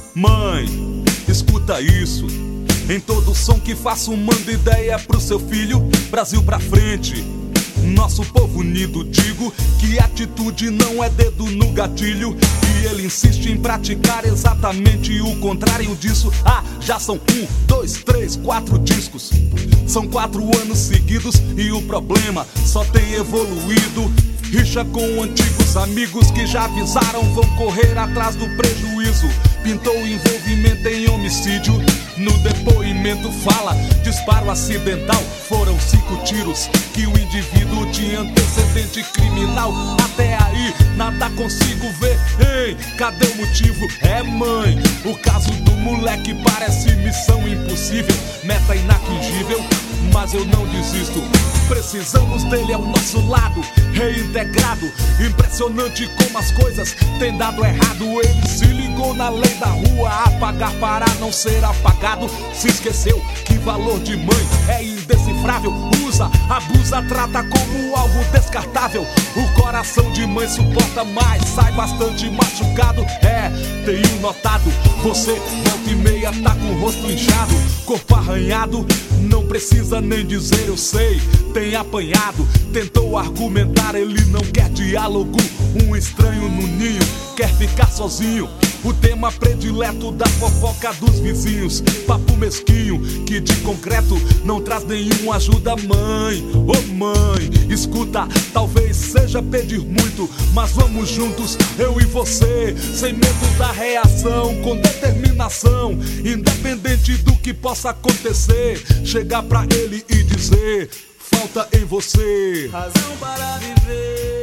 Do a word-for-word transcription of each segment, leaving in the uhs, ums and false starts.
Mãe, escuta isso. Em todo som que faço, mando ideia pro seu filho. Brasil pra frente, nosso povo unido. Digo que atitude não é dedo no gatilho, e ele insiste em praticar exatamente o contrário disso. Ah, já são um, dois, três, quatro discos. São quatro anos seguidos e o problema só tem evoluído. Rixa com antigos amigos que já avisaram, vão correr atrás do prejuízo. Pintou envolvimento em homicídio. No depoimento fala, disparo acidental. Foram cinco tiros que o indivíduo tinha antecedente criminal. Até aí nada consigo ver. Ei, cadê o motivo? É, mãe, o caso do moleque parece missão impossível, meta inatingível, mas eu não desisto. Precisamos dele ao nosso lado, reintegrado. Impressionante como as coisas têm dado errado. Ele se ligou na lei da rua, apagar para não ser apagado. Se esqueceu que valor de mãe é indecifrável. Usa, abusa, trata como algo descartável. O coração de mãe suporta mais, sai bastante machucado. É, tenho notado, você volta e meia tá com o rosto inchado, corpo arranhado. Não precisa nem dizer eu sei, tem apanhado. Tentou argumentar, ele não quer diálogo. Um estranho no ninho, quer ficar sozinho. O tema predileto da fofoca dos vizinhos. Papo mesquinho, que de concreto não traz nenhuma ajuda. Mãe, oh mãe, escuta, talvez seja pedir muito, mas vamos juntos, eu e você, sem medo da reação, com determinação, independente do que possa acontecer. Chegar pra ele e dizer, falta em você razão para viver.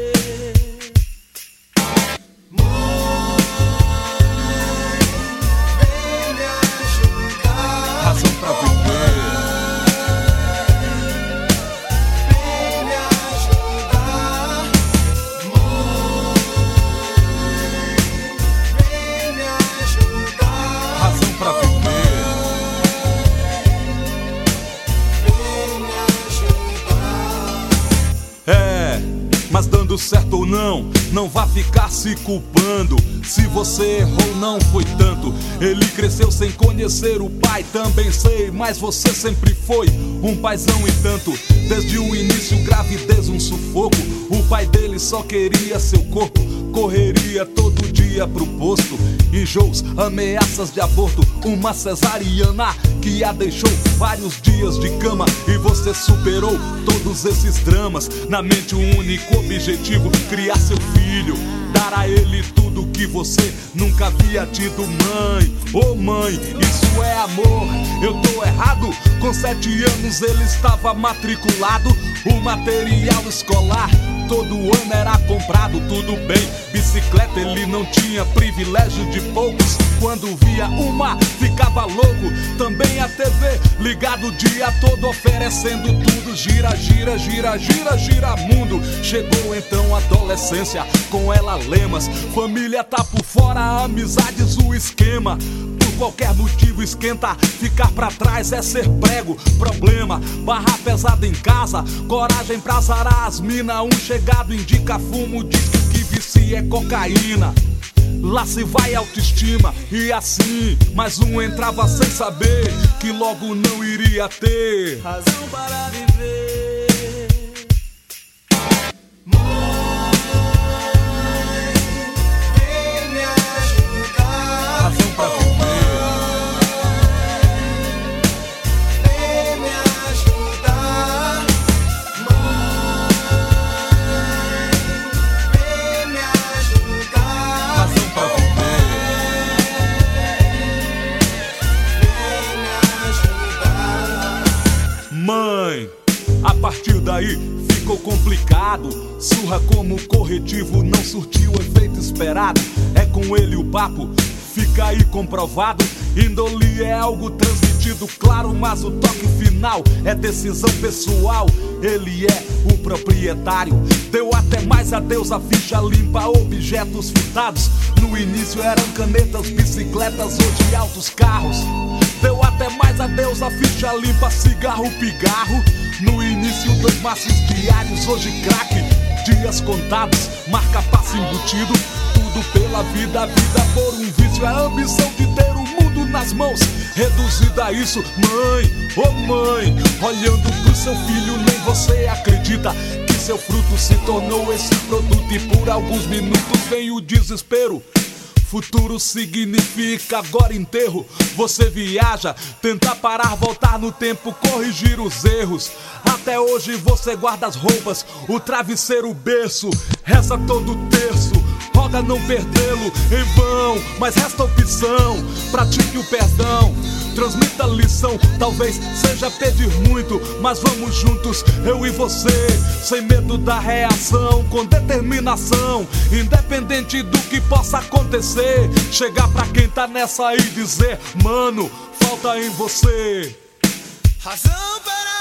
Razão pra viver. Vem me ajudar, mãe. Vem me ajudar. Razão pra viver. Vem me ajudar. É, mas dando certo ou não, não vá ficar se culpando. Se você errou, não foi tanto. Ele cresceu sem conhecer o pai, também sei, mas você sempre foi um paizão e tanto. Desde o início, gravidez, um sufoco. O pai dele só queria seu corpo, correria todo dia pro posto. Enjoos, ameaças de aborto, uma cesariana que a deixou vários dias de cama. E você superou todos esses dramas. Na mente um único objetivo, criar seu filho, dar a ele tudo que você nunca havia tido. Mãe, oh mãe, isso é amor. Eu tô errado, com sete anos ele estava matriculado. O material escolar todo ano era comprado, tudo bem. Bicicleta ele não tinha, privilégio de poucos. Quando via uma, ficava louco. Também a T V ligado o dia todo, oferecendo tudo. Gira, gira, gira, gira, gira mundo. Chegou então a adolescência, com ela lemas. Família tá por fora, amizades o esquema. Por qualquer motivo esquenta, ficar pra trás é ser prego. Problema, barra pesada em casa, coragem pra zarar as mina. Um chegado indica fumo, diz que o que vicia é cocaína. Lá se vai autoestima, e assim mais um entrava sem saber que logo não iria ter razão para viver. Mãe, vem me ajudar. razão pra viver. Vem me ajudar. Mãe, vem me ajudar. Razão pra viver. Vem me ajudar. Mãe, a partir daí ficou complicado. Surra como corretivo não surtiu o efeito esperado. É com ele o papo, fica aí comprovado. Índole é algo transmitido, claro, mas o toque final é decisão pessoal. Ele é o proprietário. Deu até mais adeus a ficha limpa, objetos furtados. No início eram canetas, bicicletas, hoje altos carros. Deu até mais adeus a ficha limpa, cigarro, pigarro. No início dois maços diários, hoje crack. Dias contados, marca passo embutido. Tudo pela vida, vida por um vício vício é a ambição de ter o mundo nas mãos. Reduzida a isso, mãe, ô oh mãe, olhando pro seu filho, nem você acredita que seu fruto se tornou esse produto. E por alguns minutos vem o desespero. Futuro significa agora enterro. Você viaja, tenta parar, voltar no tempo, corrigir os erros. Até hoje você guarda as roupas, o travesseiro, o berço, reza todo terço, roga não perdê-lo em vão, mas resta opção, pratique o perdão, transmita a lição. Talvez seja pedir muito, mas vamos juntos, eu e você, sem medo da reação, com determinação, independente do que possa acontecer. Chegar pra quem tá nessa e dizer: mano, falta em você razão para